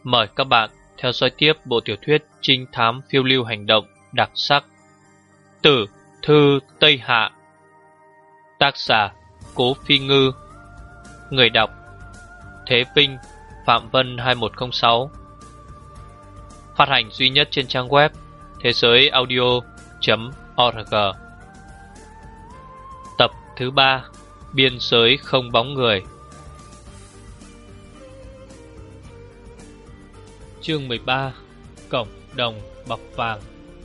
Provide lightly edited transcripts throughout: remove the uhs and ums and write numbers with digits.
Mời các bạn theo dõi tiếp bộ tiểu thuyết trinh thám phiêu lưu hành động đặc sắc Tử Thư Tây Hạ. Tác giả Cố Phi Ngư. Người đọc Thế Vinh, Phạm Vân 2106. Phát hành duy nhất trên trang web thế giới audio.org. Tập thứ 3, Biên giới không bóng người. Chương 13, Cổng đồng bọc vàng.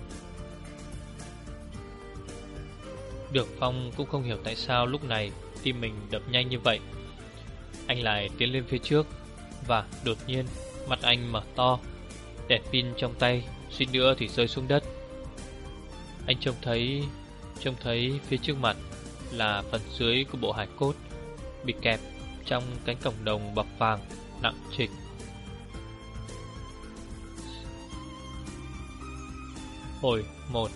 Đường Phong cũng không hiểu tại sao lúc này tim mình đập nhanh như vậy. Anh lại tiến lên phía trước và đột nhiên mặt anh mở to, đèn pin trong tay suýt nữa thì rơi xuống đất. Anh trông thấy phía trước mặt là phần dưới của bộ hài cốt bị kẹp trong cánh cổng đồng bọc vàng nặng trịch. Hồi 1.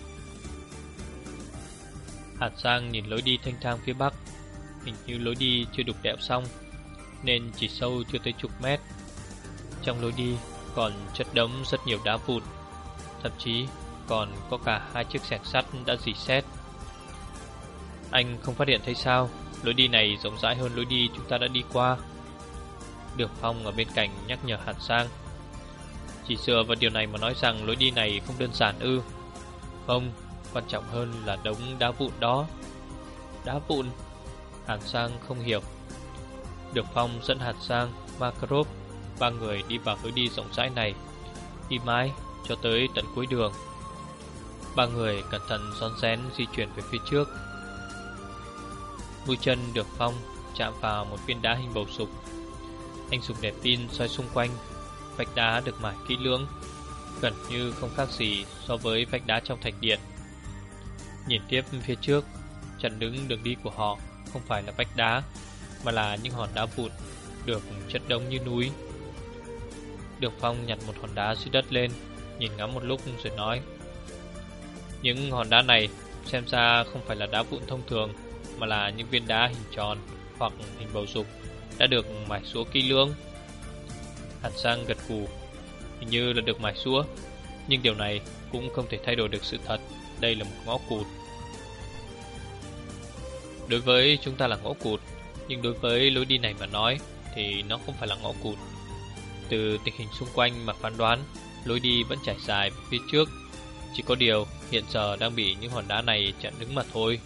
Hàn Sang nhìn lối đi thanh thang phía bắc. Hình như lối đi chưa được đẽo xong nên chỉ sâu chưa tới chục mét. Trong lối đi còn chất đống rất nhiều đá vụn, thậm chí còn có cả 2 chiếc xẻng sắt đã rỉ sét. Anh không phát hiện thấy sao lối đi này rộng rãi hơn lối đi chúng ta đã đi qua. Đường Phong ở bên cạnh nhắc nhở Hàn Sang. Chỉ dựa vào điều này mà nói rằng lối đi này không đơn giản ư? Không, quan trọng hơn là đống đá vụn đó. Đá vụn? Hàn Sang không hiểu. Đường Phong dẫn Hàn Sang, Makarov, 3 người đi vào lối đi rộng rãi này, đi mãi cho tới tận cuối đường. 3 người cẩn thận rón rén di chuyển về phía trước. Mũi chân Đường Phong chạm vào một viên đá hình bầu dục. Anh dùng đèn pin soi xung quanh. Vách đá được mài kỹ lưỡng, gần như không khác gì so với vách đá trong thạch điện. Nhìn tiếp phía trước, chặn đứng đường đi của họ không phải là vách đá, mà là những hòn đá vụn được chất đống như núi. Đường Phong nhặt một hòn đá dưới đất lên, nhìn ngắm một lúc rồi nói: những hòn đá này xem ra không phải là đá vụn thông thường, mà là những viên đá hình tròn hoặc hình bầu dục đã được mài xúa kỹ lưỡng. Hàn Sang gật gù. Hình như là được mài xúa, nhưng điều này cũng không thể thay đổi được sự thật. Đây là một ngõ cụt. Đối với chúng ta là ngõ cụt, nhưng đối với lối đi này mà nói thì nó không phải là ngõ cụt. Từ tình hình xung quanh mà phán đoán, lối đi vẫn trải dài phía trước. Chỉ có điều hiện giờ đang bị những hòn đá này chặn đứng mà thôi.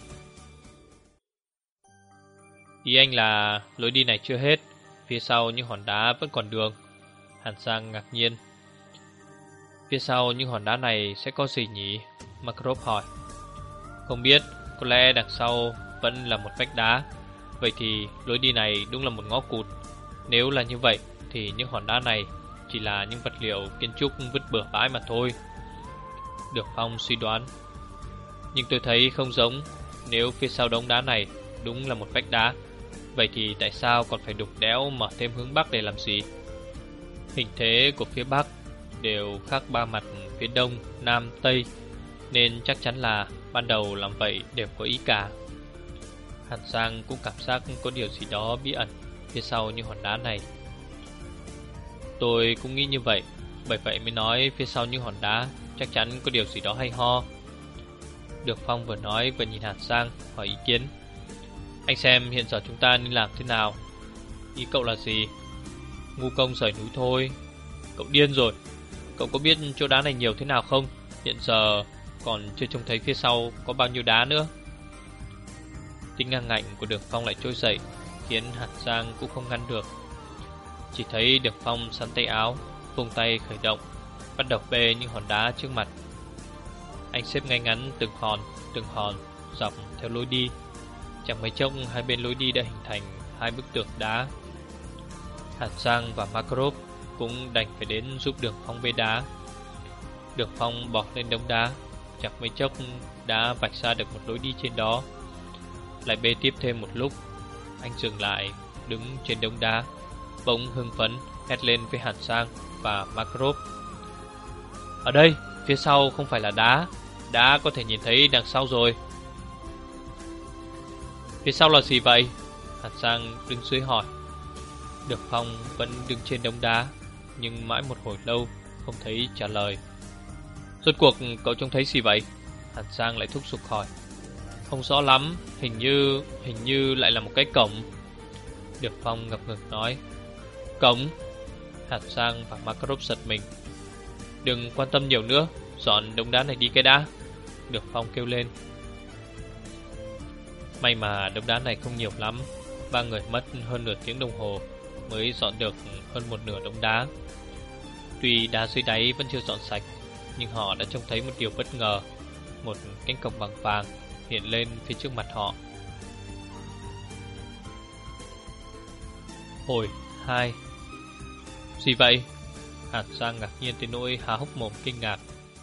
Ý anh là lối đi này chưa hết, phía sau những hòn đá vẫn còn đường? Hàn Sang ngạc nhiên. Phía sau những hòn đá này sẽ có gì nhỉ? Makarov hỏi. Không biết, có lẽ đằng sau vẫn là một vách đá. Vậy thì lối đi này đúng là một ngõ cụt. Nếu là như vậy thì những hòn đá này chỉ là những vật liệu kiến trúc vứt bừa bãi mà thôi. Đường Phong suy đoán. Nhưng tôi thấy không giống. Nếu phía sau đống đá này đúng là một vách đá, vậy thì tại sao còn phải đục đẽo mở thêm hướng bắc để làm gì? Hình thế của phía bắc đều khác 3 mặt phía đông, nam, tây, nên chắc chắn là ban đầu làm vậy đều có ý cả. Hàn Sang cũng cảm giác có điều gì đó bí ẩn phía sau những hòn đá này. Tôi cũng nghĩ như vậy, bởi vậy mới nói phía sau những hòn đá chắc chắn có điều gì đó hay ho. Đường Phong vừa nói vừa nhìn Hàn Sang hỏi ý kiến. Anh xem hiện giờ chúng ta nên làm thế nào? Ý cậu là gì? Ngu công rời núi thôi. Cậu điên rồi. Cậu có biết chỗ đá này nhiều thế nào không? Hiện giờ còn chưa trông thấy phía sau có bao nhiêu đá nữa. Tính ngang ngạnh của Đường Phong lại trỗi dậy, khiến Hàn Sang cũng không ngăn được. Chỉ thấy Đường Phong sắn tay áo, vung tay khởi động, bắt đầu bê những hòn đá trước mặt. Anh xếp ngay ngắn từng hòn dọc theo lối đi. Chẳng mấy chốc hai bên lối đi đã hình thành 2 bức tường đá. Hàn Sang và Makarov cũng đành phải đến giúp Đường Phong bê đá. Đường Phong bò lên đống đá, chẳng mấy chốc đã vạch ra được một lối đi trên đó. Lại bê tiếp thêm một lúc, anh dừng lại đứng trên đống đá, bỗng hưng phấn hét lên với Hàn Sang và Makarov. Ở đây, phía sau không phải là đá, đá có thể nhìn thấy đằng sau rồi. Phía sau là gì vậy? Hàn Sang đứng dưới hỏi. Đường Phong vẫn đứng trên đống đá, nhưng mãi một hồi lâu không thấy trả lời. Rốt cuộc cậu trông thấy gì vậy? Hàn Sang lại thúc giục hỏi. Không rõ lắm, hình như lại là một cái cổng. Được Phong ngập ngừng nói. Cổng? Hàn Sang và Makarov giật mình. Đừng quan tâm nhiều nữa, dọn đống đá này đi cái đã. Được Phong kêu lên. May mà đống đá này không nhiều lắm. Ba người mất hơn nửa tiếng đồng hồ mới dọn được hơn một nửa đống đá. Tuy đá dưới đáy vẫn chưa dọn sạch, nhưng họ đã trông thấy một điều bất ngờ. Một cánh cổng bằng vàng hiện lên phía trước mặt họ. Hồi 2. Gì vậy? Hàn Sang ngạc nhiên tới nỗi há hốc mồm kinh ngạc.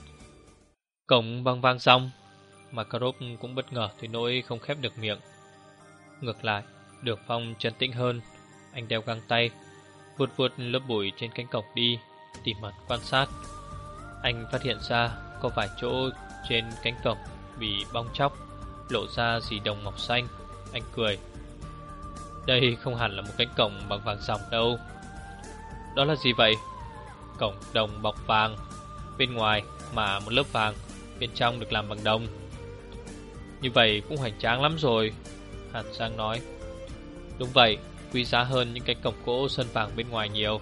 Cổng bằng vàng xong. Makarov cũng bất ngờ tới nỗi không khép được miệng. Ngược lại, Được Phong trấn tĩnh hơn. Anh đeo găng tay, vuốt vuốt lớp bụi trên cánh cổng đi, tỉ mẩn quan sát. Anh phát hiện ra có vài chỗ trên cánh cổng bị bong tróc, lộ ra xì đồng màu xanh. Anh cười. Đây không hẳn là một cánh cổng bằng vàng ròng đâu. Đó là gì vậy? Cổng đồng bọc vàng, bên ngoài mà một lớp vàng, bên trong được làm bằng đồng. Như vậy cũng hoành tráng lắm rồi, Hàn Sang nói. Đúng vậy, quý giá hơn những cánh cổng gỗ sơn vàng bên ngoài nhiều.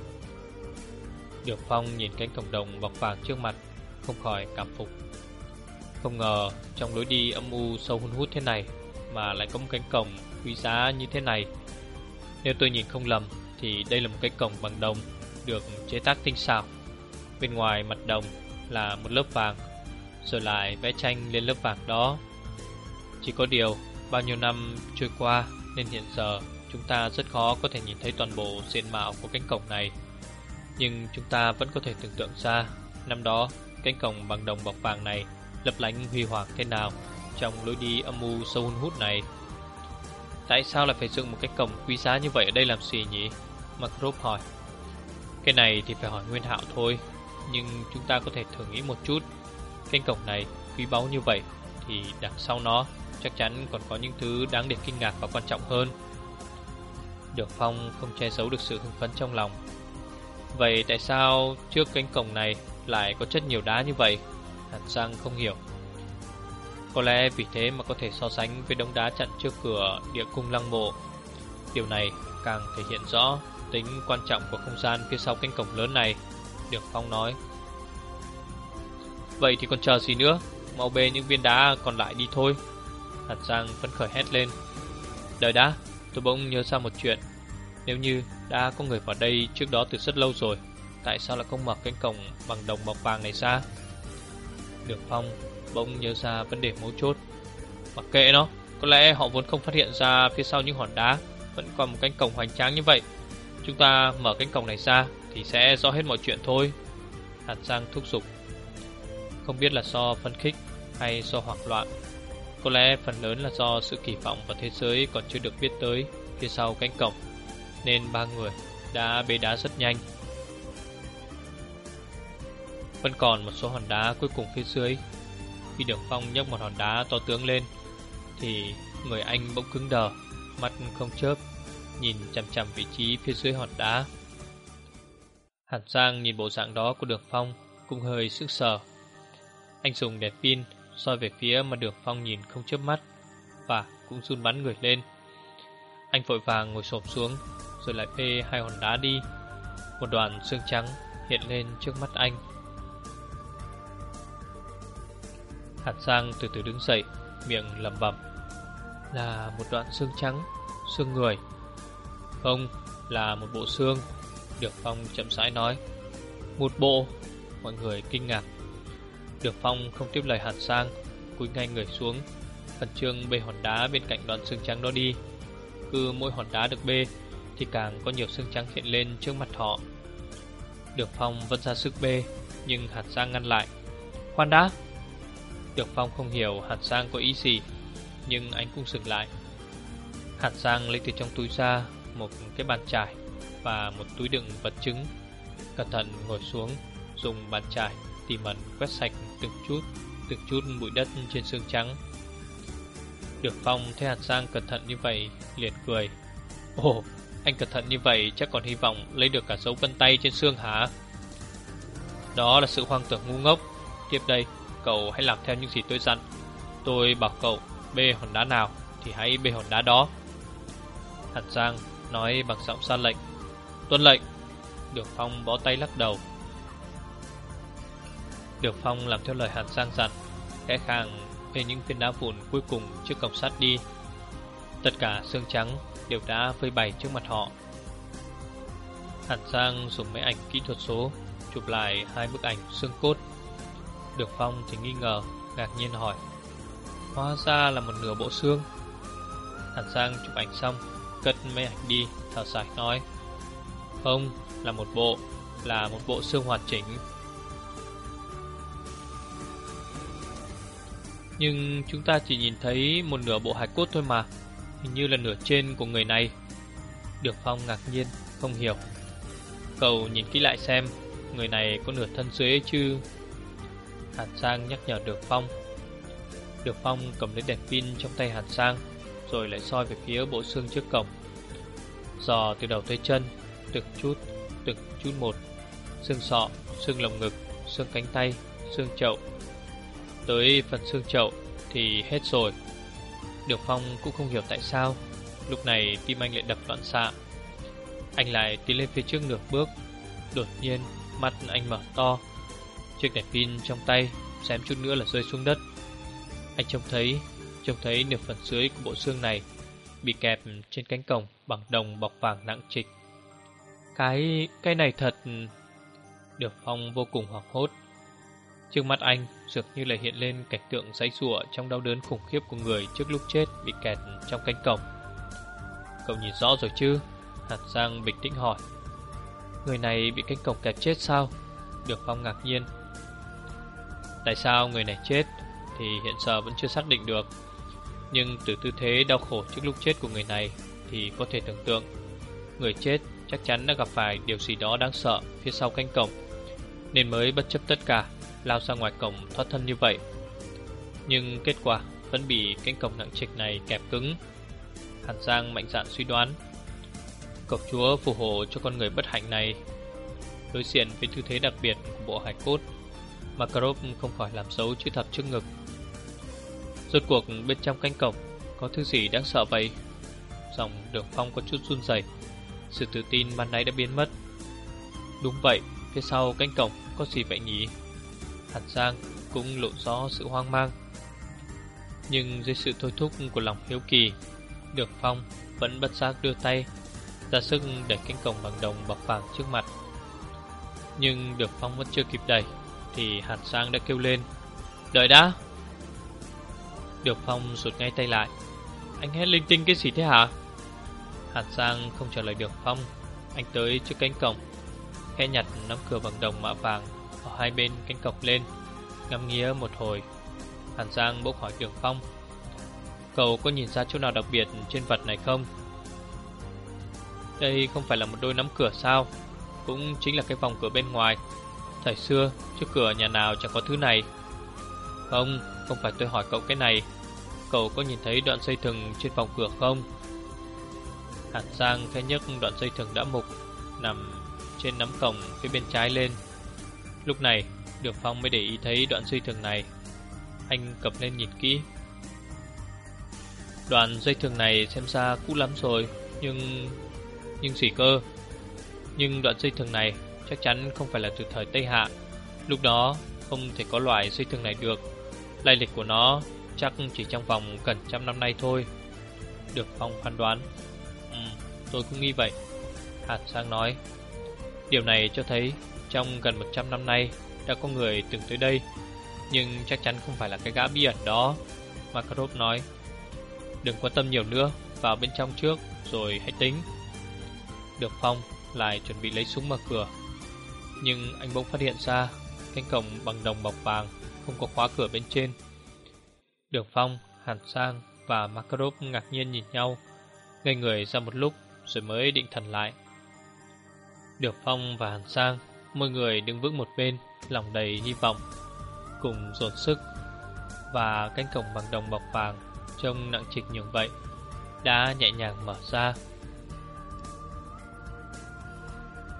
Được Phong nhìn cánh cổng đồng bọc vàng trước mặt, không khỏi cảm phục. Không ngờ trong lối đi âm u sâu hun hút thế này mà lại có một cánh cổng quý giá như thế này. Nếu tôi nhìn không lầm thì đây là một cái cổng bằng đồng được chế tác tinh xảo. Bên ngoài mặt đồng là một lớp vàng, rồi lại vẽ tranh lên lớp vàng đó. Chỉ có điều bao nhiêu năm trôi qua nên hiện giờ chúng ta rất khó có thể nhìn thấy toàn bộ diện mạo của cánh cổng này. Nhưng chúng ta vẫn có thể tưởng tượng ra năm đó cánh cổng bằng đồng bọc vàng này lấp lánh huy hoàng thế nào trong lối đi âm u sâu hun hút này. Tại sao lại phải dựng một cái cổng quý giá như vậy ở đây làm gì nhỉ? Makarov hỏi. Cái này thì phải hỏi Nguyên Hạo thôi, nhưng chúng ta có thể thử nghĩ một chút. Cánh cổng này quý báu như vậy thì đằng sau nó chắc chắn còn có những thứ đáng để kinh ngạc và quan trọng hơn. Được Phong không che giấu được sự hưng phấn trong lòng. Vậy tại sao trước cánh cổng này lại có chất nhiều đá như vậy? Hàn Sang không hiểu. Có lẽ vì thế mà có thể so sánh với đống đá chặn trước cửa địa cung lăng mộ. Điều này càng thể hiện rõ tính quan trọng của không gian phía sau cánh cổng lớn này, Được Phong nói. Vậy thì còn chờ gì nữa, mau bê những viên đá còn lại đi thôi. Hàn Sang phấn khởi hét lên. Đợi đã, tôi bỗng nhớ ra một chuyện. Nếu như đã có người vào đây trước đó từ rất lâu rồi, tại sao lại không mở cánh cổng bằng đồng bọc vàng này ra? Được Phong bỗng nhớ ra vấn đề mấu chốt. Mặc kệ nó, có lẽ họ vốn không phát hiện ra phía sau những hòn đá vẫn còn một cánh cổng hoành tráng như vậy. Chúng ta mở cánh cổng này ra thì sẽ rõ hết mọi chuyện thôi, Hàn Sang thúc giục. Không biết là do phấn khích hay do hoảng loạn, có lẽ phần lớn là do sự kỳ vọng vào thế giới còn chưa được biết tới phía sau cánh cổng, nên ba người đã bê đá rất nhanh. Vẫn còn một số hòn đá cuối cùng phía dưới. Khi Đường Phong nhấc một hòn đá to tướng lên thì người anh bỗng cứng đờ, mắt không chớp, nhìn chằm chằm vị trí phía dưới hòn đá. Hàn Sang nhìn bộ dạng đó của Đường Phong cũng hơi sững sờ. Anh dùng đèn pin soi về phía mà Đường Phong nhìn không chớp mắt và cũng run bắn người lên. Anh vội vàng ngồi xổm xuống rồi lại bê hai hòn đá đi. Một đoạn xương trắng hiện lên trước mắt anh. Hàn Sang từ từ đứng dậy, miệng lẩm bẩm. Là một đoạn xương trắng, xương người. Không, là một bộ xương, Được Phong chậm rãi nói. Một bộ? Mọi người kinh ngạc. Được Phong không tiếp lời Hàn Sang, cúi ngay người xuống, khẩn trương bê hòn đá bên cạnh đoạn xương trắng đó đi. Cứ mỗi hòn đá được bê thì càng có nhiều xương trắng hiện lên trước mặt họ. Được Phong vẫn ra sức bê, nhưng Hàn Sang ngăn lại. Khoan đã! Được Phong không hiểu Hàn Sang có ý gì, nhưng anh cũng dừng lại. Hàn Sang lấy từ trong túi ra một cái bàn chải và một túi đựng vật chứng, cẩn thận ngồi xuống, dùng bàn chải tỉ mẩn quét sạch từng chút bụi đất trên xương trắng. Được Phong thấy Hàn Sang cẩn thận như vậy liền cười. Ồ, Anh cẩn thận như vậy chắc còn hy vọng lấy được cả dấu vân tay trên xương hả? Đó là sự hoang tưởng ngu ngốc. Tiếp đây, cậu hãy làm theo những gì tôi dặn. Tôi bảo cậu bê hòn đá nào thì hãy bê hòn đá đó. Hàn Giang nói bằng giọng ra lệnh. Tuân lệnh. Đường Phong bó tay lắc đầu. Đường Phong làm theo lời Hàn Giang dặn, khẽ khàng bê những viên đá vụn cuối cùng trước cổng sắt đi. Tất cả xương trắng đều đã phơi bày trước mặt họ. Hàn Giang dùng máy ảnh kỹ thuật số chụp lại 2 bức ảnh xương cốt. Đường Phong thì nghi ngờ, ngạc nhiên hỏi: hóa ra là một nửa bộ xương. Hàn Giang chụp ảnh xong, cất máy ảnh đi, thở dài nói: không, là một bộ xương hoàn chỉnh. Nhưng chúng ta chỉ nhìn thấy một nửa bộ hài cốt thôi mà, hình như là nửa trên của người này. Đường Phong ngạc nhiên, không hiểu. Cậu nhìn kỹ lại xem, người này có nửa thân dưới ấy chứ? Hàn Giang nhắc nhở Đường Phong. Đường Phong cầm lấy đèn pin trong tay Hàn Giang, rồi lại soi về phía bộ xương trước cổng, dò từ đầu tới chân, từng chút một. Xương sọ, xương lồng ngực, xương cánh tay, xương chậu. Tới phần xương chậu thì hết rồi. Đường Phong cũng không hiểu tại sao lúc này tim anh lại đập loạn xạ. Anh lại tiến lên phía trước nửa bước. Đột nhiên mắt anh mở to. Chiếc đèn pin trong tay xém chút nữa là rơi xuống đất. Anh trông thấy nửa phần dưới của bộ xương này bị kẹp trên cánh cổng bằng đồng bọc vàng nặng trịch. Cái này thật. Đường Phong vô cùng hoảng hốt. Trước mắt anh dường như là hiện lên cảnh tượng giãy giụa trong đau đớn khủng khiếp của người trước lúc chết bị kẹt trong cánh cổng. Cậu nhìn rõ rồi chứ? Hàn Giang bình tĩnh hỏi. Người này bị cánh cổng kẹp chết sao? Đường Phong ngạc nhiên. Tại sao người này chết thì hiện giờ vẫn chưa xác định được, nhưng từ tư thế đau khổ trước lúc chết của người này thì có thể tưởng tượng người chết chắc chắn đã gặp phải điều gì đó đáng sợ phía sau cánh cổng, nên mới bất chấp tất cả lao ra ngoài cổng thoát thân như vậy. Nhưng kết quả vẫn bị cánh cổng nặng trịch này kẹp cứng. Hàn Giang mạnh dạn suy đoán, cậu chúa phù hộ cho con người bất hạnh này. Đối diện với tư thế đặc biệt của bộ hài cốt, Makarov không khỏi làm dấu chữ thập trước ngực. Rốt cuộc bên trong cánh cổng có thứ gì đáng sợ vậy? Giọng Đường Phong có chút run rẩy. Sự tự tin ban nãy đã biến mất. Đúng vậy, phía sau cánh cổng có gì vậy nhỉ? Hàn Giang cũng lộ rõ sự hoang mang. Nhưng dưới sự thôi thúc của lòng hiếu kỳ, Đường Phong vẫn bất giác đưa tay ra sức đẩy cánh cổng bằng đồng bọc vàng trước mặt. Nhưng Đường Phong vẫn chưa kịp đẩy thì Hàn Giang đã kêu lên: đợi đã! Đường Phong rụt ngay tay lại. Anh hét linh tinh cái gì thế hả? Hàn Giang không trả lời Đường Phong. Anh tới trước cánh cổng, khẽ nhặt nắm cửa bằng đồng mạ vàng ở hai bên cánh cổng lên, ngắm nghía một hồi. Hàn Giang bỗng hỏi Đường Phong: cậu có nhìn ra chỗ nào đặc biệt trên vật này không? Đây không phải là một đôi nắm cửa sao? Cũng chính là cái vòng cửa bên ngoài. Thời xưa trước cửa nhà nào chẳng có thứ này. Không phải tôi hỏi cậu cái này. Cậu có nhìn thấy đoạn dây thừng trên vòng cửa không? Hàn Giang khẽ nhấc đoạn dây thừng đã mục nằm trên nắm cổng phía bên trái lên. Lúc này Đường Phong mới để ý thấy đoạn dây thừng này. Anh cầm lên nhìn kỹ. Đoạn dây thừng này xem ra cũ lắm rồi. Nhưng gì cơ? Nhưng đoạn dây thừng này chắc chắn không phải là từ thời Tây Hạ. Lúc đó không thể có loại dây thừng này được. Lai lịch của nó chắc chỉ trong vòng gần 100 năm nay thôi. Đường Phong phán đoán. Tôi cũng nghĩ vậy, Hàn Giang nói. Điều này cho thấy trong gần 100 năm nay đã có người từng tới đây, nhưng chắc chắn không phải là cái gã bí ẩn đó, Makarov nói. Đừng quan tâm nhiều nữa, vào bên trong trước rồi hãy tính. Đường Phong lại chuẩn bị lấy súng mở cửa, nhưng anh bỗng phát hiện ra cánh cổng bằng đồng bọc vàng không có khóa cửa bên trên. Đường Phong, Hàn Giang và Makarov ngạc nhiên nhìn nhau, ngây người ra một lúc rồi mới định thần lại. Đường Phong và Hàn Giang mỗi người đứng vững một bên, lòng đầy hy vọng, cùng dồn sức. Và cánh cổng bằng đồng bọc vàng trông nặng trịch như vậy đã nhẹ nhàng mở ra.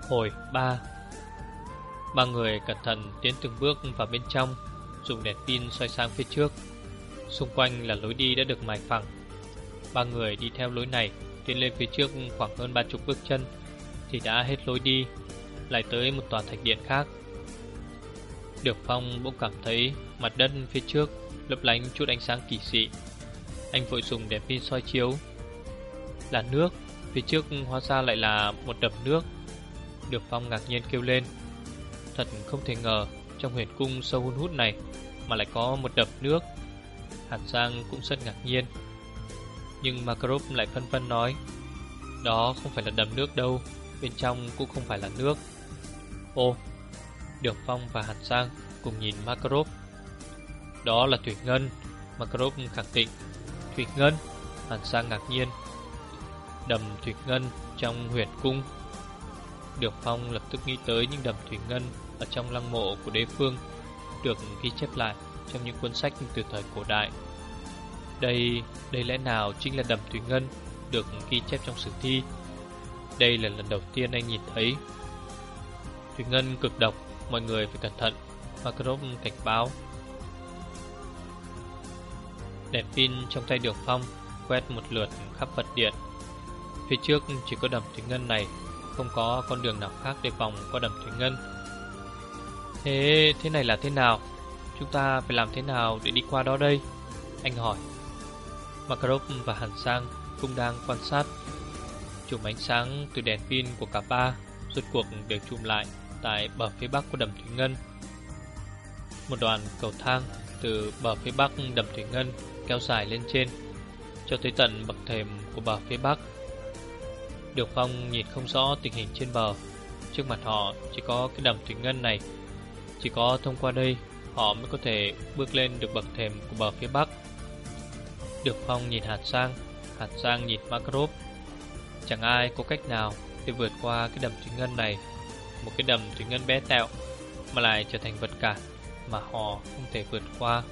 Hồi 3. Ba người cẩn thận tiến từng bước vào bên trong, dùng đèn pin soi sang phía trước. Xung quanh là lối đi đã được mài phẳng. Ba người đi theo lối này, tiến lên phía trước khoảng hơn 30 bước chân thì đã hết lối đi, lại tới một tòa thạch điện khác. Được Phong bỗng cảm thấy mặt đất phía trước lấp lánh chút ánh sáng kỳ dị. Anh vội dùng đèn pin soi chiếu. Là nước, phía trước hóa ra lại là một đầm nước. Được Phong ngạc nhiên kêu lên. Thật không thể ngờ trong huyền cung sâu hun hút này mà lại có một đầm nước. Hàn Giang cũng rất ngạc nhiên. Nhưng Makarov lại phân vân nói, đó không phải là đầm nước đâu, bên trong cũng không phải là nước. Ô, Được Phong và Hàn Giang cùng nhìn Makarov. Đó là thủy ngân, Makarov khẳng định. Thủy ngân? Hàn Giang ngạc nhiên. Đầm thủy ngân trong huyền cung. Được Phong lập tức nghĩ tới những đầm thủy ngân ở trong lăng mộ của đế phương, được ghi chép lại trong những cuốn sách từ thời cổ đại. Đây lẽ nào chính là đầm thủy ngân được ghi chép trong sử thi? Đây là lần đầu tiên anh nhìn thấy. Thủy ngân cực độc, mọi người phải cẩn thận, Makarov cảnh báo. Đèn pin trong tay Được Phong quét một lượt khắp vật điện. Phía trước chỉ có đầm thủy ngân này, không có con đường nào khác để vòng qua đầm thủy ngân. Thế này là thế nào? Chúng ta phải làm thế nào để đi qua đó đây? Anh hỏi. Makarov và Hàn Giang cũng đang quan sát. Chùm ánh sáng từ đèn pin của cả ba rốt cuộc đều chùm lại tại bờ phía bắc của đầm thủy ngân. Một đoạn cầu thang từ bờ phía bắc đầm thủy ngân kéo dài lên trên, cho tới tận bậc thềm của bờ phía bắc. Được Phong nhìn không rõ tình hình trên bờ. Trước mặt họ chỉ có cái đầm thủy ngân này. Chỉ có thông qua đây họ mới có thể bước lên được bậc thềm của bờ phía bắc. Được Phong nhìn Hàn Giang nhìn Makarov. Chẳng ai có cách nào để vượt qua cái đầm thủy ngân này. Một cái đầm thủy ngân bé tẹo mà lại trở thành vật cản mà họ không thể vượt qua.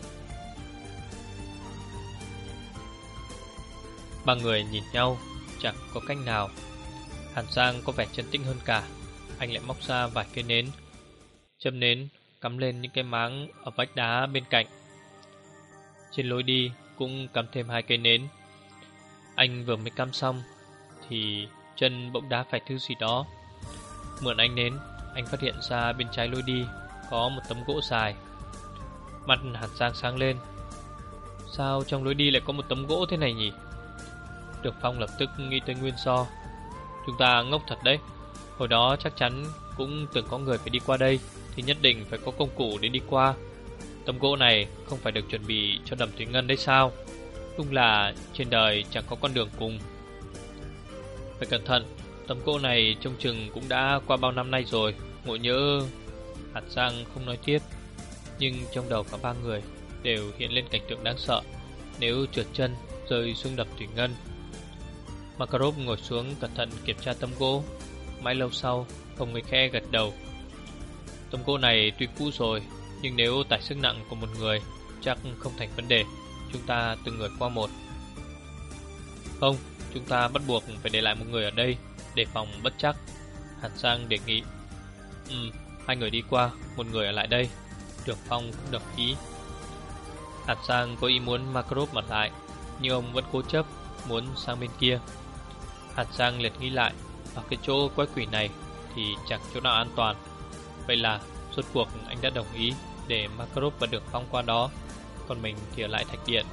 Ba người nhìn nhau, chẳng có cách nào. Hàn Giang có vẻ trấn tĩnh hơn cả. Anh lại móc ra vài cây nến, châm nến cắm lên những cái máng ở vách đá bên cạnh. Trên lối đi cũng cắm thêm 2 cây nến. Anh vừa mới cắm xong thì chân bỗng đá phải thứ gì đó. Mượn ánh nến, anh phát hiện ra bên trái lối đi có một tấm gỗ dài. Mặt Hàn Giang sáng lên. Sao trong lối đi lại có một tấm gỗ thế này nhỉ? Được Phong lập tức nghĩ tới nguyên do. Chúng ta ngốc thật đấy. Hồi đó chắc chắn cũng từng có người phải đi qua đây, thì nhất định phải có công cụ để đi qua. Tấm gỗ này không phải được chuẩn bị cho đầm thủy ngân đấy sao? Đúng là trên đời chẳng có con đường cùng. Phải cẩn thận, tấm gỗ này trông chừng cũng đã qua bao năm nay rồi. Ngộ nhỡ. Hàn Giang không nói tiếp, nhưng trong đầu cả ba người đều hiện lên cảnh tượng đáng sợ nếu trượt chân rơi xuống đầm thủy ngân. Makarov ngồi xuống cẩn thận kiểm tra tấm gỗ. Mãi lâu sau ông mới khẽ gật đầu. Tấm gỗ này tuy cũ rồi, nhưng nếu tải sức nặng của một người chắc không thành vấn đề. Chúng ta từng người qua một. Không, chúng ta bắt buộc phải để lại một người ở đây, đề phòng bất trắc, Hàn Giang đề nghị. 2 người đi qua, một người ở lại đây. Được Phong cũng đồng ý. Hàn Giang có ý muốn Makarov ở lại, nhưng ông vẫn cố chấp muốn sang bên kia. Hàn Giang liệt nghĩ lại, ở cái chỗ quái quỷ này thì chẳng chỗ nào an toàn. Vậy là rốt cuộc anh đã đồng ý để Makarov và Được Phong qua đó, còn mình thì ở lại thạch điện.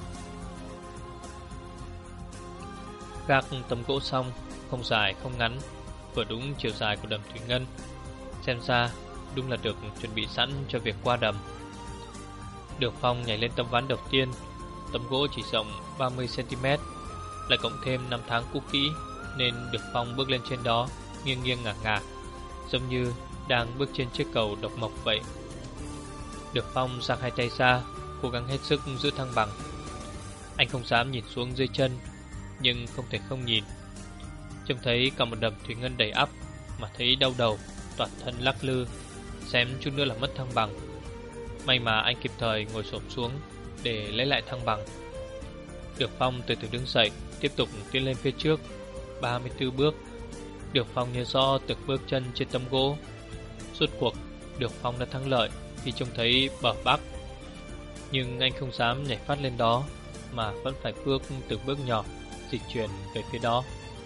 Gác tấm gỗ xong, không dài không ngắn, vừa đúng chiều dài của đầm thủy ngân. Xem ra đúng là được chuẩn bị sẵn cho việc qua đầm. Được Phong nhảy lên tấm ván đầu tiên. Tấm gỗ chỉ rộng 30cm, lại cộng thêm 5 tháng cũ kỹ, nên Được Phong bước lên trên đó nghiêng nghiêng ngả ngả, giống như đang bước trên chiếc cầu độc mộc vậy. Được Phong giang 2 tay ra, cố gắng hết sức giữ thăng bằng. Anh không dám nhìn xuống dưới chân, nhưng không thể không nhìn. Trông thấy cả một đầm thủy ngân đầy ắp mà thấy đau đầu, toàn thân lắc lư, xém chút nữa là mất thăng bằng. May mà anh kịp thời ngồi xổm xuống để lấy lại thăng bằng. Được Phong từ từ đứng dậy, tiếp tục tiến lên phía trước 34 bước. Được Phong nhớ rõ từng bước chân trên tấm gỗ. Rốt cuộc Được Phong đã thắng lợi khi trông thấy bờ bắc. Nhưng anh không dám nhảy phát lên đó, mà vẫn phải bước từng bước nhỏ dịch chuyển về phía đó.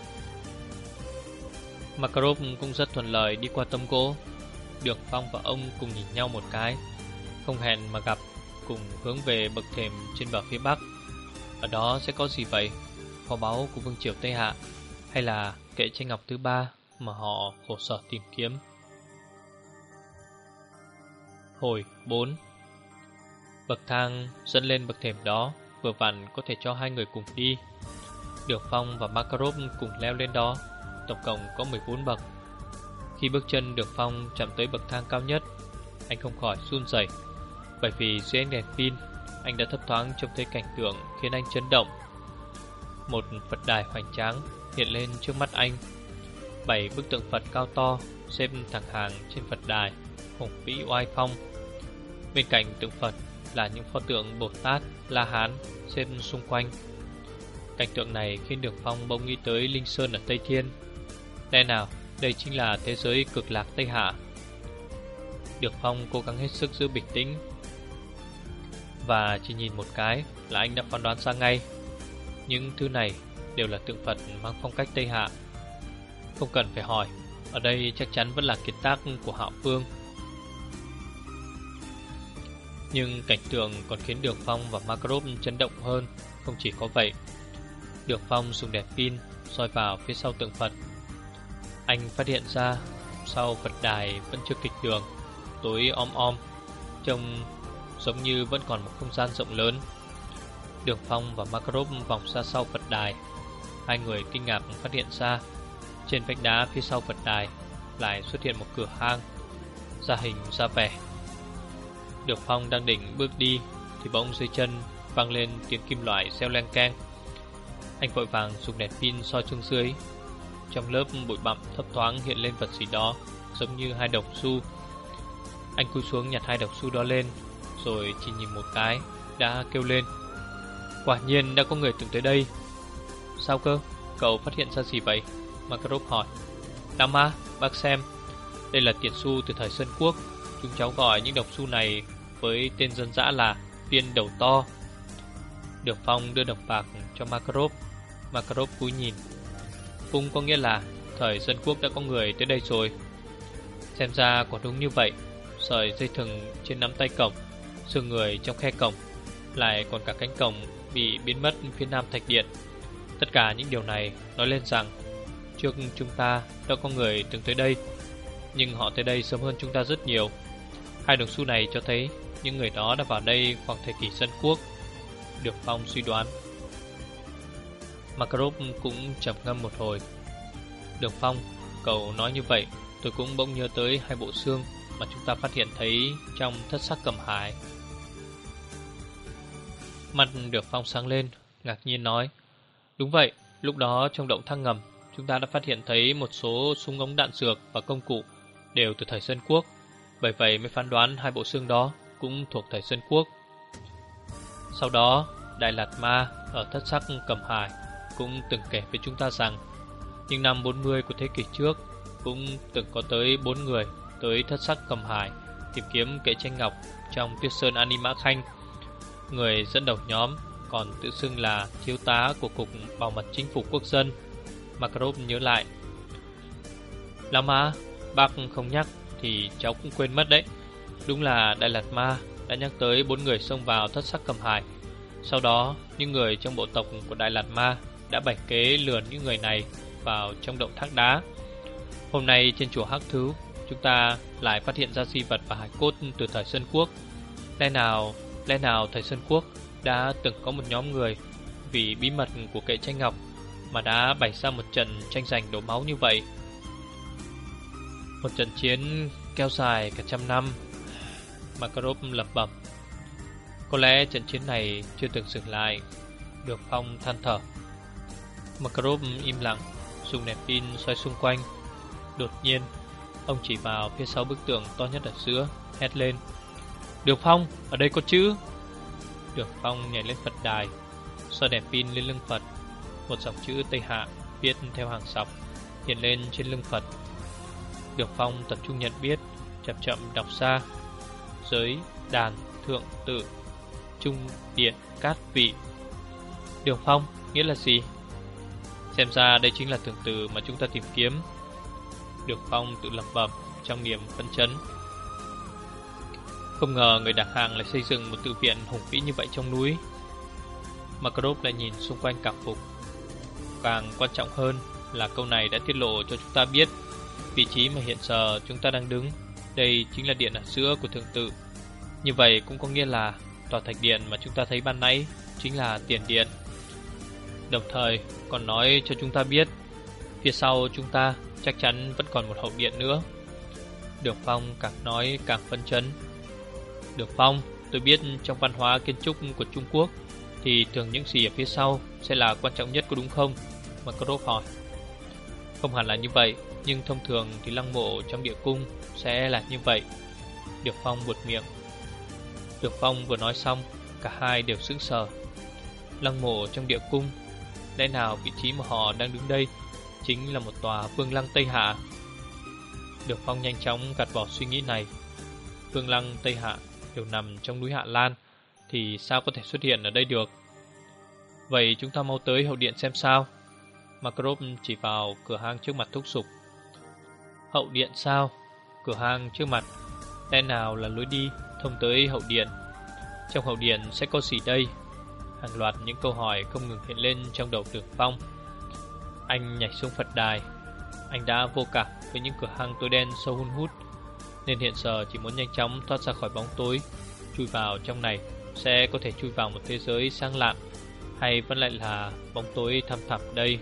Makarov cũng rất thuận lợi đi qua tấm gỗ. Được Phong và ông cùng nhìn nhau một cái, không hẹn mà gặp, cùng hướng về bậc thềm trên bờ phía bắc. Ở đó sẽ có gì vậy? Kho báu của vương triều Tây Hạ, hay là kệ tranh ngọc thứ ba mà họ khổ sở tìm kiếm? Hồi 4. Bậc thang dẫn lên bậc thềm đó vừa vặn có thể cho hai người cùng đi. Được Phong và Makarov cùng leo lên đó. Tổng cộng có 14 bậc. Khi bước chân Được Phong chạm tới bậc thang cao nhất, anh không khỏi run rẩy, bởi vì dưới ánh đèn pin, anh đã thấp thoáng trông thấy cảnh tượng khiến anh chấn động. Một Phật đài hoành tráng hiện lên trước mắt anh. 7 bức tượng Phật cao to xếp thẳng hàng trên Phật đài, hùng vĩ oai phong. Bên cạnh tượng Phật là những pho tượng Bồ Tát, La Hán xếp xung quanh. Cảnh tượng này khiến Được Phong bỗng nghĩ tới Linh Sơn ở Tây Thiên. Lẽ nào đây chính là thế giới cực lạc Tây Hạ? Được Phong cố gắng hết sức giữ bình tĩnh, và chỉ nhìn một cái là anh đã phán đoán ra ngay. Những thứ này đều là tượng Phật mang phong cách Tây Hạ. Không cần phải hỏi, ở đây chắc chắn vẫn là kiệt tác của Hạo Vương. Nhưng cảnh tượng còn khiến Được Phong và Makarov chấn động hơn. Không chỉ có vậy, Được Phong dùng đèn pin soi vào phía sau tượng Phật. Anh phát hiện ra sau Phật đài vẫn chưa kịch đường, tối om, trông giống như vẫn còn một không gian rộng lớn. Được Phong và Makarov vòng ra sau Phật đài. Hai người kinh ngạc phát hiện ra trên vách đá phía sau Phật đài lại xuất hiện một cửa hang, ra hình ra vẻ. Được Phong đang định bước đi thì bỗng dưới chân vang lên tiếng kim loại reo leng keng. Anh vội vàng dùng đèn pin soi xuống dưới. Trong lớp bụi bặm thấp thoáng hiện lên vật gì đó giống như hai đồng xu. Anh cúi xuống nhặt hai đồng xu đó lên, rồi chỉ nhìn một cái đã kêu lên: quả nhiên đã có người từng tới đây. Sao cơ? Cậu phát hiện ra gì vậy? Makarov hỏi. Lama, bác xem, đây là tiền xu từ thời Sơn Quốc. Chúng cháu gọi những đồng xu này với tên dân dã là viên đầu to. Được Phong đưa đồng bạc cho Makarov. Makarov cúi nhìn. Cũng có nghĩa là thời Dân Quốc đã có người tới đây rồi. Xem ra quả đúng như vậy. Sợi dây thừng trên nắm tay cổng, xương người trong khe cổng, lại còn cả cánh cổng bị biến mất phía nam thạch điện. Tất cả những điều này nói lên rằng trước chúng ta đã có người từng tới đây, nhưng họ tới đây sớm hơn chúng ta rất nhiều. Hai đồng xu này cho thấy những người đó đã vào đây khoảng thời kỳ Dân Quốc. Được Phong suy đoán. Makarov cũng trầm ngâm một hồi. Được Phong, cậu nói như vậy, tôi cũng bỗng nhớ tới hai bộ xương mà chúng ta phát hiện thấy trong thất sắc Cẩm Hải. Mặt Được Phong sáng lên, ngạc nhiên nói: đúng vậy, lúc đó trong động thang ngầm chúng ta đã phát hiện thấy một số súng ống đạn dược và công cụ đều từ thời Sơn Quốc. Bởi vậy mới phán đoán hai bộ xương đó cũng thuộc thời Sơn Quốc. Sau đó, Đại Lạt Ma ở thất sắc Cẩm Hải cũng từng kể với chúng ta rằng những năm 40 của thế kỷ trước cũng từng có tới 4 người tới thất sắc Cẩm Hải tìm kiếm kệ tranh ngọc trong Tuyết Sơn Ani Mã Khanh. Người dẫn đầu nhóm còn tự xưng là thiếu tá của Cục Bảo mật Chính phủ Quốc dân. Makarov nhớ lại. Lama, bác không nhắc thì cháu cũng quên mất đấy. Đúng là Đại Lạt Ma đã nhắc tới 4 người xông vào thất sắc Cẩm Hải. Sau đó, những người trong bộ tộc của Đại Lạt Ma đã bày kế lừa những người này vào trong động thác đá. Hôm nay trên chùa Hắc Thứ, chúng ta lại phát hiện ra di vật và hải cốt từ thời Sơn Quốc. Lẽ nào thời Sơn Quốc đã từng có một nhóm người vì bí mật của kệ tranh ngọc mà đã bày ra một trận tranh giành đổ máu như vậy. Một trận chiến kéo dài cả trăm năm. Makarov lẩm bẩm. Có lẽ trận chiến này chưa từng dừng lại. Được Phong than thở. Makarov im lặng, dùng đèn pin xoay xung quanh. Đột nhiên, ông chỉ vào phía sau bức tượng to nhất ở giữa, hét lên: Được Phong, ở đây có chữ. Được Phong nhảy lên Phật đài, soi đèn pin lên lưng Phật. Một dòng chữ Tây Hạ viết theo hàng dọc: hiện lên trên lưng Phật. Được Phong tập trung nhận biết, chậm chậm đọc ra: giới đàn thượng tự, trung điện cát vị. Đường Phong nghĩa là gì? Xem ra đây chính là thượng từ mà chúng ta tìm kiếm. Được Phong tự lẩm bẩm trong niềm phấn chấn. Không ngờ người đảng hàng lại xây dựng một tự viện hùng vĩ như vậy trong núi. Makarov lại nhìn xung quanh cảm phục. Càng quan trọng hơn là câu này đã tiết lộ cho chúng ta biết vị trí mà hiện giờ chúng ta đang đứng. Đây chính là điện ở giữa của thượng tự. Như vậy cũng có nghĩa là tòa thạch điện mà chúng ta thấy ban nãy chính là tiền điện. Đồng thời còn nói cho chúng ta biết phía sau chúng ta chắc chắn vẫn còn một hậu điện nữa. Đường Phong càng nói càng phấn chấn. Đường Phong, tôi biết trong văn hóa kiến trúc của Trung Quốc thì thường những gì ở phía sau sẽ là quan trọng nhất, có đúng không? Makarov hỏi. Không hẳn là như vậy, nhưng thông thường thì lăng mộ trong địa cung sẽ là như vậy. Đường Phong buột miệng. Đường Phong vừa nói xong, cả hai đều sững sờ. Lăng mộ trong địa cung, lẽ nào vị trí mà họ đang đứng đây chính là một tòa vương lăng Tây Hạ? Đường Phong nhanh chóng gạt bỏ suy nghĩ này. Vương lăng Tây Hạ đều nằm trong núi Hạ Lan, thì sao có thể xuất hiện ở đây được? Vậy chúng ta mau tới hậu điện xem sao. Makarov chỉ vào cửa hang trước mặt thúc giục. Hậu điện sao? Cửa hang trước mặt, lẽ nào là lối đi thông tới hậu điện? Trong hậu điện sẽ có gì đây? Hàng loạt những câu hỏi không ngừng hiện lên trong đầu Đường Phong. Anh nhảy xuống Phật đài. Anh đã vô cảm với những cửa hang tối đen sâu hun hút, nên hiện giờ chỉ muốn nhanh chóng thoát ra khỏi bóng tối. Chui vào trong này sẽ có thể chui vào một thế giới sáng lạng, hay vẫn lại là bóng tối thăm thẳm đây?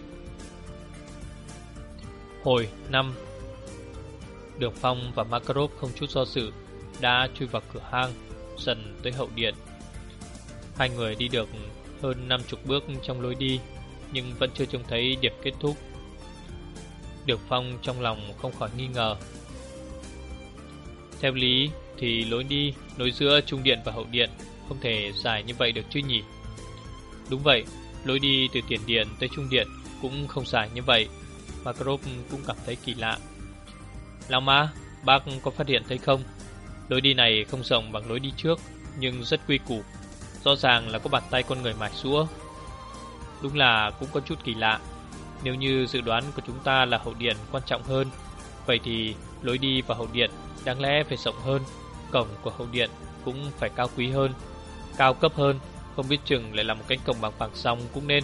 Hồi 5. Đường Phong và Makarov không chút do dự đã chui vào cửa hang, dần tới hậu điện. Hai người đi được hơn 50 bước trong lối đi, nhưng vẫn chưa trông thấy điểm kết thúc. Đường Phong trong lòng không khỏi nghi ngờ. Theo lý thì lối đi nối giữa trung điện và hậu điện không thể dài như vậy được chứ nhỉ? Đúng vậy, lối đi từ tiền điện tới trung điện cũng không dài như vậy. Makarov cũng cảm thấy kỳ lạ. Lão Mã, bác có phát hiện thấy không? Lối đi này không rộng bằng lối đi trước, nhưng rất quy củ. Rõ ràng là có bàn tay con người mài giũa. Đúng là cũng có chút kỳ lạ. Nếu như dự đoán của chúng ta là hậu điện quan trọng hơn, vậy thì lối đi vào hậu điện đáng lẽ phải rộng hơn. Cổng của hậu điện cũng phải cao quý hơn, cao cấp hơn. Không biết chừng lại là một cánh cổng bằng vàng ròng cũng nên.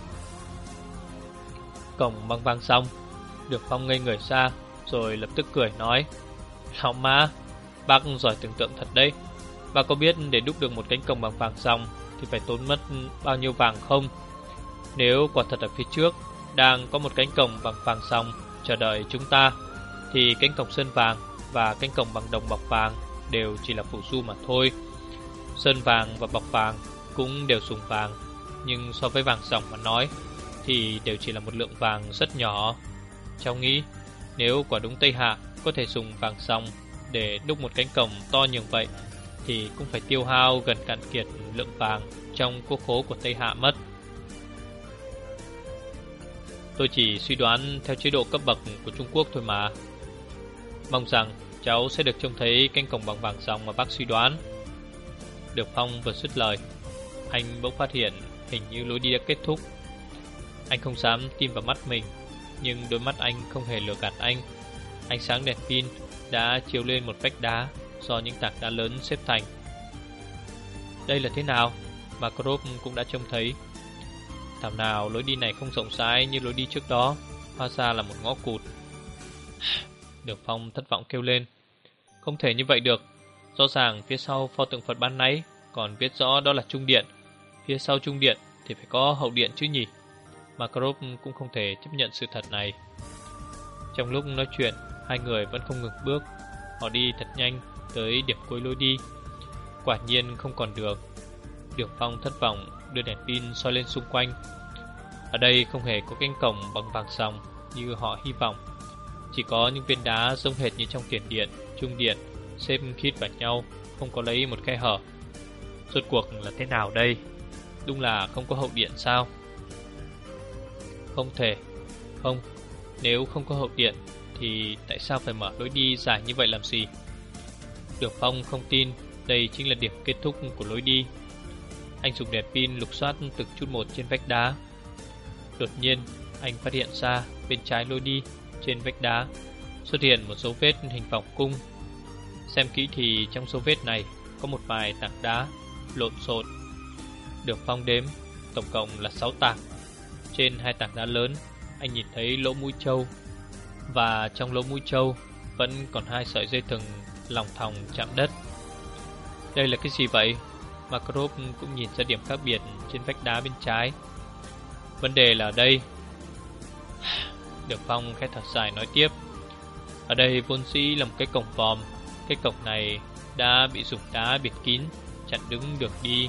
Cổng bằng vàng ròng? Được Phong ngây người ra, rồi lập tức cười nói. Lão Mã, bác giỏi tưởng tượng thật đấy. Bác có biết để đúc được một cánh cổng bằng vàng ròng thì phải tốn mất bao nhiêu vàng không? Nếu quả thật ở phía trước đang có một cánh cổng bằng vàng ròng chờ đợi chúng ta, thì cánh cổng sơn vàng và cánh cổng bằng đồng bọc vàng đều chỉ là phù du mà thôi. Sơn vàng và bọc vàng cũng đều dùng vàng, nhưng so với vàng ròng mà nói thì đều chỉ là một lượng vàng rất nhỏ. Cháu nghĩ nếu quả đúng Tây Hạ có thể dùng vàng ròng để đúc một cánh cổng to như vậy thì cũng phải tiêu hao gần cạn kiệt lượng vàng trong quốc khố của Tây Hạ mất. Tôi chỉ suy đoán theo chế độ cấp bậc của Trung Quốc thôi mà. Mong rằng cháu sẽ được trông thấy cánh cổng bằng vàng ròng mà bác suy đoán. Đường Phong vừa dứt lời, anh bỗng phát hiện hình như lối đi đã kết thúc. Anh không dám tin vào mắt mình, nhưng đôi mắt anh không hề lừa gạt anh. Ánh sáng đèn pin đã chiếu lên một vách đá do những tảng đá lớn xếp thành. Đây là thế nào? Makarov cũng đã trông thấy. Thảo nào lối đi này không rộng rãi như lối đi trước đó, hóa ra là một ngõ cụt. Đường Phong thất vọng kêu lên. Không thể như vậy được. Rõ ràng phía sau pho tượng Phật ban nãy còn viết rõ đó là trung điện. Phía sau trung điện thì phải có hậu điện chứ nhỉ? Makarov cũng không thể chấp nhận sự thật này. Trong lúc nói chuyện, hai người vẫn không ngừng bước. Họ đi thật nhanh tới điểm cuối lối đi. Quả nhiên không còn đường. Đường Phong thất vọng đưa đèn pin soi lên xung quanh. Ở đây không hề có cánh cổng bằng vàng ròng như họ hy vọng. Chỉ có những viên đá giống hệt như trong tiền điện, trung điện, xếp khít vào nhau, không có lấy một khe hở. Rốt cuộc là thế nào đây? Đúng là không có hậu điện sao? Không thể. Không, Nếu không có hậu điện thì tại sao phải mở lối đi dài như vậy làm gì? Đường Phong không tin đây chính là điểm kết thúc của lối đi. Anh dùng đèn pin lục soát từng chút một trên vách đá. Đột nhiên anh phát hiện ra bên trái lối đi, trên vách đá xuất hiện một dấu vết hình vòng cung. Xem kỹ thì trong dấu vết này có một vài tảng đá lộn xộn. Đường Phong đếm tổng cộng là 6 tảng. Trên 2 tảng đá lớn anh nhìn thấy lỗ mũi trâu, và trong lỗ mũi trâu vẫn còn 2 sợi dây thừng lòng thòng chạm đất. Đây là cái gì vậy? Makarov cũng nhìn ra điểm khác biệt trên vách đá bên trái. Vấn đề là ở đây. Đường Phong khẽ thở dài nói tiếp. Ở đây vốn dĩ là một cái cổng vòm. Cái cổng này đã bị dùng đá bịt kín, chặn đứng đường đi.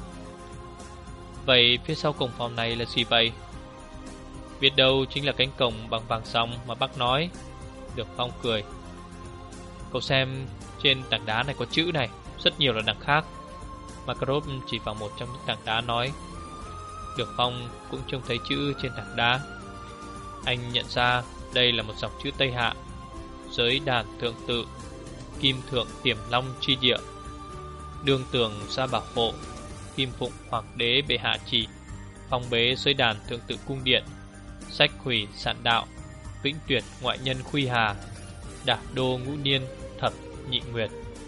Vậy phía sau cổng vòm này là gì vậy? Biết đâu chính là cánh cổng bằng vàng ròng mà bác nói. Đường Phong cười. Cậu xem trên tảng đá này có chữ này, rất nhiều là đằng khác. Makarov chỉ vào một trong những tảng đá nói. Đường Phong cũng trông thấy chữ trên tảng đá. Anh nhận ra đây là một dòng chữ Tây Hạ: giới đàn thượng tự, kim thượng tiềm long chi địa, đương tường ra bảo hộ, kim phụng hoàng đế bệ hạ chỉ, phong bế giới đàn thượng tự cung điện, sách hủy sạn đạo, vĩnh tuyệt ngoại nhân khuy hà, đả đô ngũ niên thập nhị nguyệt.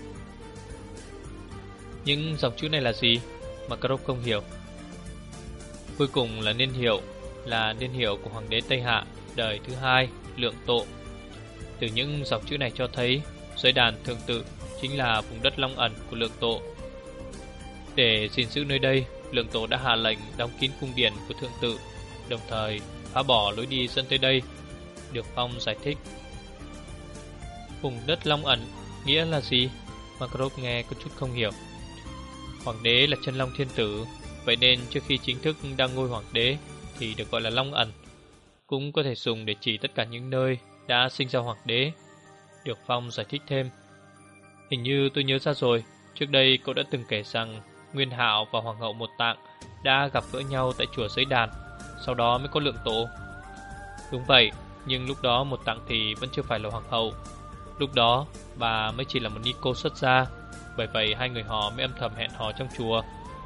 Những dòng chữ này là gì? Makarov không hiểu. Cuối cùng là niên hiệu của hoàng đế Tây Hạ đời thứ 2 Lượng Tộ. Từ những dòng chữ này cho thấy giới đàn thượng tự chính là vùng đất long ẩn của Lượng Tộ. Để gìn giữ nơi đây, Lượng Tộ đã hạ lệnh đóng kín cung điện của thượng tự, đồng thời phá bỏ lối đi dẫn tới đây. Đường Phong giải thích. Vùng đất long ẩn nghĩa là gì? Makarov nghe có chút không hiểu. Hoàng đế là chân long thiên tử, vậy nên trước khi chính thức đăng ngôi hoàng đế thì được gọi là long ẩn, cũng có thể dùng để chỉ tất cả những nơi đã sinh ra hoàng đế. Đường Phong giải thích thêm. Hình như tôi nhớ ra rồi, trước đây cậu đã từng kể rằng Nguyên Hạo và Hoàng hậu Một Tạng đã gặp gỡ nhau tại chùa Giới Đàn, sau đó mới có Lượng Tổ. Đúng vậy, nhưng lúc đó Một Tạng thì vẫn chưa phải là hoàng hậu. Lúc đó bà mới chỉ là một ni cô xuất gia, bởi vậy hai người họ mới âm thầm hẹn hò trong chùa.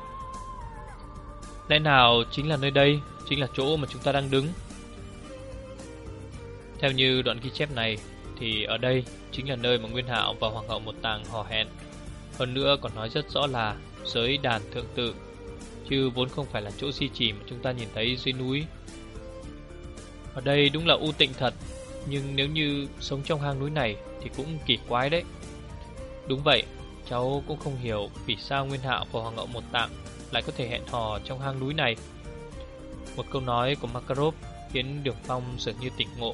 Lẽ nào chính là nơi đây, chính là chỗ mà chúng ta đang đứng? Theo như đoạn ghi chép này thì ở đây chính là nơi mà Nguyên Hạo và Hoàng hậu Một Tạng hò hẹn. Hơn nữa còn nói rất rõ là giới đàn thượng tự, chứ vốn không phải là chỗ di chỉ mà chúng ta nhìn thấy dưới núi. Ở đây đúng là u tịnh thật, nhưng nếu như sống trong hang núi này thì cũng kỳ quái đấy. Đúng vậy, cháu cũng không hiểu vì sao Nguyên Hạo và Hoàng hậu Một Tạng lại có thể hẹn hò trong hang núi này. Một câu nói của Makarov khiến Đường Phong dường như tỉnh ngộ.